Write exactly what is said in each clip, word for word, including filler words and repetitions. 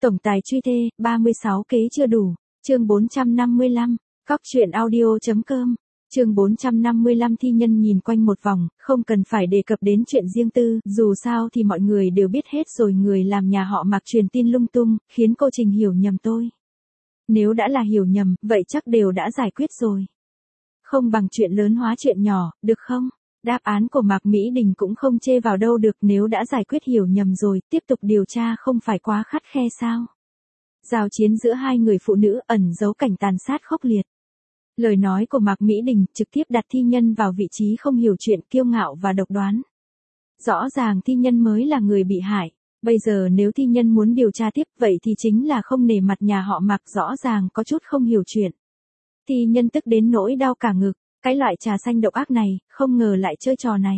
Tổng tài truy thê, ba mươi sáu kế chưa đủ. Chương bốn trăm năm mươi lăm. Cóc truyện audio.com. Chương bốn trăm năm mươi lăm. Thi Nhân nhìn quanh một vòng, không cần phải đề cập đến chuyện riêng tư, dù sao thì mọi người đều biết hết rồi. Người làm nhà họ Mạc truyền tin lung tung, khiến cô Trình hiểu nhầm tôi. Nếu đã là hiểu nhầm, vậy chắc đều đã giải quyết rồi. Không bằng chuyện lớn hóa chuyện nhỏ, được không? Đáp án của Mạc Mỹ Đình cũng không chê vào đâu được, nếu đã giải quyết hiểu nhầm rồi, tiếp tục điều tra không phải quá khắt khe sao? Giao chiến giữa hai người phụ nữ ẩn giấu cảnh tàn sát khốc liệt. Lời nói của Mạc Mỹ Đình trực tiếp đặt Thi Nhân vào vị trí không hiểu chuyện, kiêu ngạo và độc đoán. Rõ ràng Thi Nhân mới là người bị hại. Bây giờ nếu Thi Nhân muốn điều tra tiếp, vậy thì chính là không nể mặt nhà họ Mạc, rõ ràng có chút không hiểu chuyện. Thi Nhân tức đến nỗi đau cả ngực, cái loại trà xanh độc ác này, không ngờ lại chơi trò này.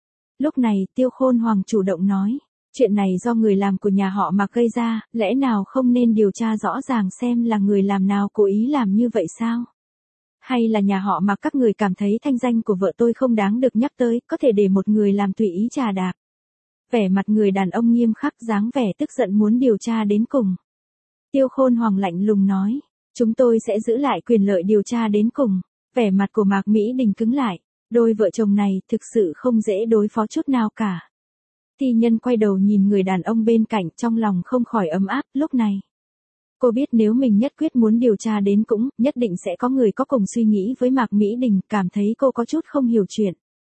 Lúc này Tiêu Khôn Hoàng chủ động nói, chuyện này do người làm của nhà họ Mạc gây ra, lẽ nào không nên điều tra rõ ràng xem là người làm nào cố ý làm như vậy sao? Hay là nhà họ Mạc các người cảm thấy thanh danh của vợ tôi không đáng được nhắc tới, có thể để một người làm tùy ý trà đạp? Vẻ mặt người đàn ông nghiêm khắc, dáng vẻ tức giận muốn điều tra đến cùng. Tiêu Khôn Hoàng lạnh lùng nói, chúng tôi sẽ giữ lại quyền lợi điều tra đến cùng. Vẻ mặt của Mạc Mỹ Đình cứng lại, đôi vợ chồng này thực sự không dễ đối phó chút nào cả. Thi Nhân quay đầu nhìn người đàn ông bên cạnh, trong lòng không khỏi ấm áp. Lúc này, cô biết nếu mình nhất quyết muốn điều tra đến cũng, nhất định sẽ có người có cùng suy nghĩ với Mạc Mỹ Đình, cảm thấy cô có chút không hiểu chuyện.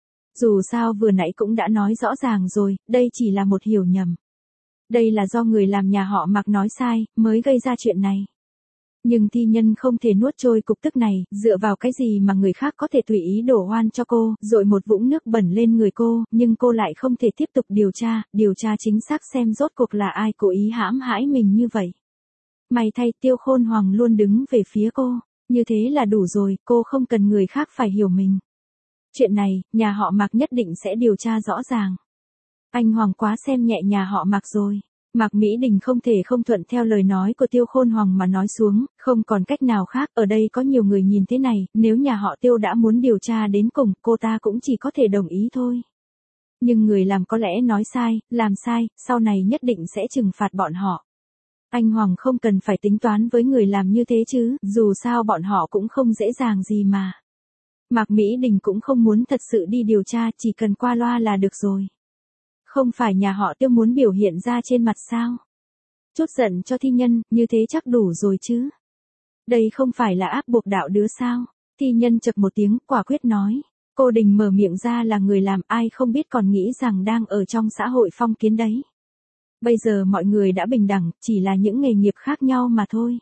Dù sao vừa nãy cũng đã nói rõ ràng rồi, đây chỉ là một hiểu nhầm. Đây là do người làm nhà họ Mạc nói sai, mới gây ra chuyện này. Nhưng Thi Nhân không thể nuốt trôi cục tức này, dựa vào cái gì mà người khác có thể tùy ý đổ oan cho cô, dội một vũng nước bẩn lên người cô, nhưng cô lại không thể tiếp tục điều tra, điều tra chính xác xem rốt cuộc là ai cố ý hãm hại mình như vậy. May thay Tiêu Khôn Hoàng luôn đứng về phía cô, như thế là đủ rồi, cô không cần người khác phải hiểu mình. Chuyện này, nhà họ Mạc nhất định sẽ điều tra rõ ràng. Anh Hoàng quá xem nhẹ nhà họ Mạc rồi. Mạc Mỹ Đình không thể không thuận theo lời nói của Tiêu Khôn Hoàng mà nói xuống, không còn cách nào khác, ở đây có nhiều người nhìn thế này, nếu nhà họ Tiêu đã muốn điều tra đến cùng, cô ta cũng chỉ có thể đồng ý thôi. Nhưng người làm có lẽ nói sai, làm sai, sau này nhất định sẽ trừng phạt bọn họ. Anh Hoàng không cần phải tính toán với người làm như thế chứ, dù sao bọn họ cũng không dễ dàng gì mà. Mạc Mỹ Đình cũng không muốn thật sự đi điều tra, chỉ cần qua loa là được rồi. Không phải nhà họ Tiêu muốn biểu hiện ra trên mặt sao? Chút giận cho Thi Nhân, như thế chắc đủ rồi chứ. Đây không phải là áp buộc đạo đứa sao? Thi Nhân chập một tiếng, quả quyết nói. Cô Đình mở miệng ra là người làm, ai không biết còn nghĩ rằng đang ở trong xã hội phong kiến đấy. Bây giờ mọi người đã bình đẳng, chỉ là những nghề nghiệp khác nhau mà thôi.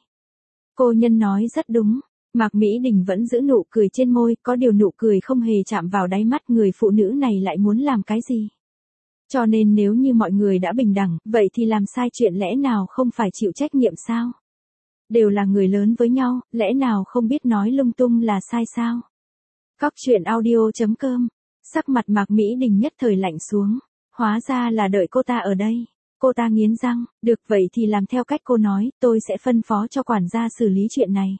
Cô Nhân nói rất đúng. Mạc Mỹ Đình vẫn giữ nụ cười trên môi, có điều nụ cười không hề chạm vào đáy mắt. Người phụ nữ này lại muốn làm cái gì? Cho nên nếu như mọi người đã bình đẳng, vậy thì làm sai chuyện lẽ nào không phải chịu trách nhiệm sao? Đều là người lớn với nhau, lẽ nào không biết nói lung tung là sai sao? Cóc truyện audio.com. Sắc mặt Mạc Mỹ Đình nhất thời lạnh xuống. Hóa ra là đợi cô ta ở đây. Cô ta nghiến răng, được vậy thì làm theo cách cô nói, tôi sẽ phân phó cho quản gia xử lý chuyện này.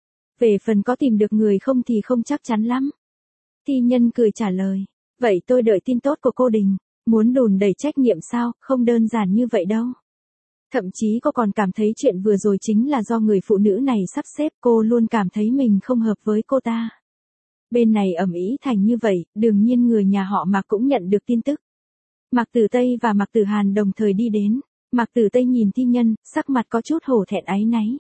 Về phần có tìm được người không thì không chắc chắn lắm. Thi Nhân cười trả lời, vậy tôi đợi tin tốt của cô Đình. Muốn đùn đẩy trách nhiệm sao, không đơn giản như vậy đâu. Thậm chí cô còn cảm thấy chuyện vừa rồi chính là do người phụ nữ này sắp xếp, cô luôn cảm thấy mình không hợp với cô ta. Bên này ầm ĩ thành như vậy, đương nhiên người nhà họ Mạc cũng nhận được tin tức. Mạc Tử Tây và Mạc Tử Hàn đồng thời đi đến. Mạc Tử Tây nhìn Thi Nhân, sắc mặt có chút hổ thẹn áy náy.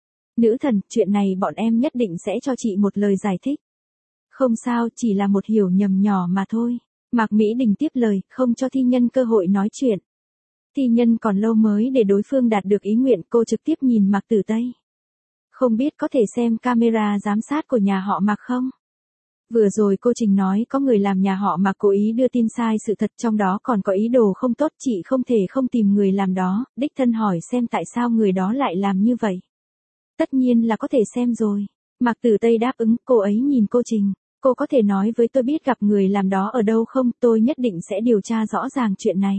Nữ thần, chuyện này bọn em nhất định sẽ cho chị một lời giải thích. Không sao, chỉ là một hiểu nhầm nhỏ mà thôi. Mạc Mỹ Đình tiếp lời, không cho Thi Nhân cơ hội nói chuyện. Thi Nhân còn lâu mới để đối phương đạt được ý nguyện, cô trực tiếp nhìn Mạc Tử Tây. Không biết có thể xem camera giám sát của nhà họ Mạc không? Vừa rồi cô Trình nói có người làm nhà họ Mạc cố ý đưa tin sai sự thật, trong đó còn có ý đồ không tốt, chị không thể không tìm người làm đó, đích thân hỏi xem tại sao người đó lại làm như vậy. Tất nhiên là có thể xem rồi. Mạc Tử Tây đáp ứng, cô ấy nhìn cô Trình. Cô có thể nói với tôi biết gặp người làm đó ở đâu không, tôi nhất định sẽ điều tra rõ ràng chuyện này.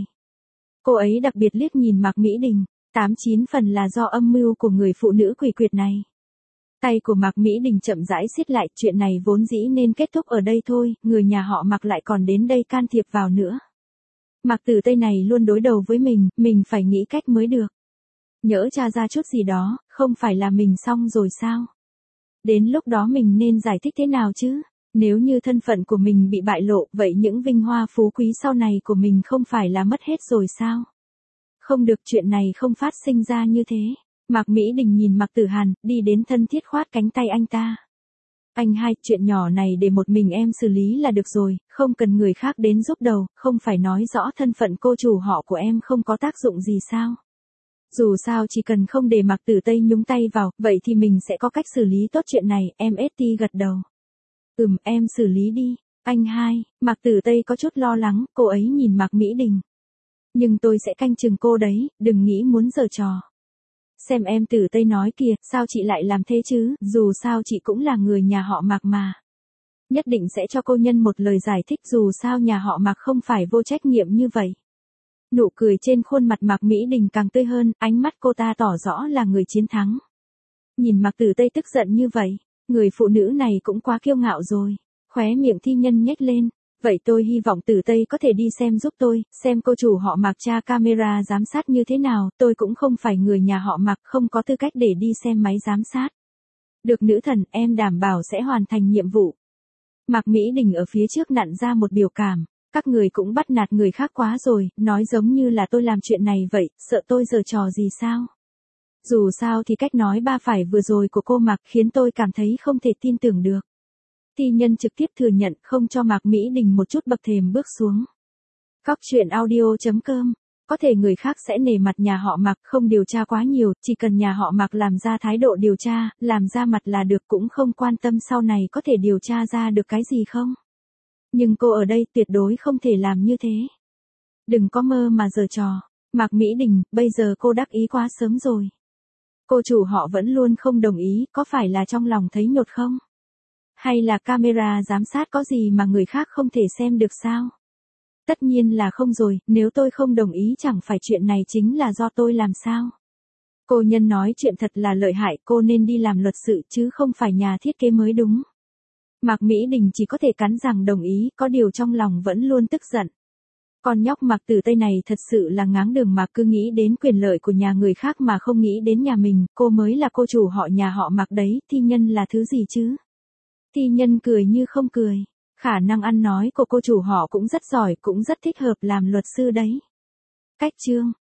Cô ấy đặc biệt liếc nhìn Mạc Mỹ Đình, tám chín phần là do âm mưu của người phụ nữ quỷ quyệt này. Tay của Mạc Mỹ Đình chậm rãi siết lại, chuyện này vốn dĩ nên kết thúc ở đây thôi, người nhà họ Mạc lại còn đến đây can thiệp vào nữa. Mạc Tử Tây này luôn đối đầu với mình, mình phải nghĩ cách mới được. Nhỡ tra ra chút gì đó, không phải là mình xong rồi sao? Đến lúc đó mình nên giải thích thế nào chứ? Nếu như thân phận của mình bị bại lộ, vậy những vinh hoa phú quý sau này của mình không phải là mất hết rồi sao? Không được, chuyện này không phát sinh ra như thế. Mạc Mỹ Đình nhìn Mạc Tử Hàn, đi đến thân thiết khoát cánh tay anh ta. Anh hai, chuyện nhỏ này để một mình em xử lý là được rồi, không cần người khác đến giúp đầu, không phải nói rõ thân phận cô chủ họ của em không có tác dụng gì sao? Dù sao chỉ cần không để Mạc Tử Tây nhúng tay vào, vậy thì mình sẽ có cách xử lý tốt chuyện này, em ét tê gật đầu. Ừm, em xử lý đi. Anh hai, Mạc Tử Tây có chút lo lắng, cô ấy nhìn Mạc Mỹ Đình. Nhưng tôi sẽ canh chừng cô đấy, đừng nghĩ muốn giở trò. Xem em Tử Tây nói kìa, sao chị lại làm thế chứ, dù sao chị cũng là người nhà họ Mạc mà. Nhất định sẽ cho cô nhân một lời giải thích, dù sao nhà họ Mạc không phải vô trách nhiệm như vậy. Nụ cười trên khuôn mặt Mạc Mỹ Đình càng tươi hơn, ánh mắt cô ta tỏ rõ là người chiến thắng. Nhìn Mạc Tử Tây tức giận như vậy, người phụ nữ này cũng quá kiêu ngạo rồi. Khóe miệng thi nhân nhếch lên. Vậy tôi hy vọng Tử Tây có thể đi xem giúp tôi, xem cô chủ họ Mạc tra camera giám sát như thế nào, tôi cũng không phải người nhà họ Mạc, không có tư cách để đi xem máy giám sát. Được nữ thần, em đảm bảo sẽ hoàn thành nhiệm vụ. Mạc Mỹ Đình ở phía trước nặn ra một biểu cảm. Các người cũng bắt nạt người khác quá rồi, nói giống như là tôi làm chuyện này vậy, sợ tôi giở trò gì sao? Dù sao thì cách nói ba phải vừa rồi của cô Mạc khiến tôi cảm thấy không thể tin tưởng được. Thi nhân trực tiếp thừa nhận không cho Mạc Mỹ Đình một chút bậc thềm bước xuống. Cóc truyện audio chấm com. Có thể người khác sẽ nể mặt nhà họ Mạc không điều tra quá nhiều, chỉ cần nhà họ Mạc làm ra thái độ điều tra, làm ra mặt là được, cũng không quan tâm sau này có thể điều tra ra được cái gì không. Nhưng cô ở đây tuyệt đối không thể làm như thế. Đừng có mơ mà giở trò. Mạc Mỹ Đình, bây giờ cô đắc ý quá sớm rồi. Cô chủ họ vẫn luôn không đồng ý, có phải là trong lòng thấy nhột không? Hay là camera giám sát có gì mà người khác không thể xem được sao? Tất nhiên là không rồi, nếu tôi không đồng ý chẳng phải chuyện này chính là do tôi làm sao? Cô nhân nói chuyện thật là lợi hại, cô nên đi làm luật sự chứ không phải nhà thiết kế mới đúng. Mạc Mỹ Đình chỉ có thể cắn răng đồng ý, có điều trong lòng vẫn luôn tức giận. Con nhóc Mạc Tử Tây này thật sự là ngáng đường mà cứ nghĩ đến quyền lợi của nhà người khác mà không nghĩ đến nhà mình, cô mới là cô chủ họ nhà họ Mạc đấy, thi nhân là thứ gì chứ? Thi nhân cười như không cười. Khả năng ăn nói của cô chủ họ cũng rất giỏi, cũng rất thích hợp làm luật sư đấy. Cách chương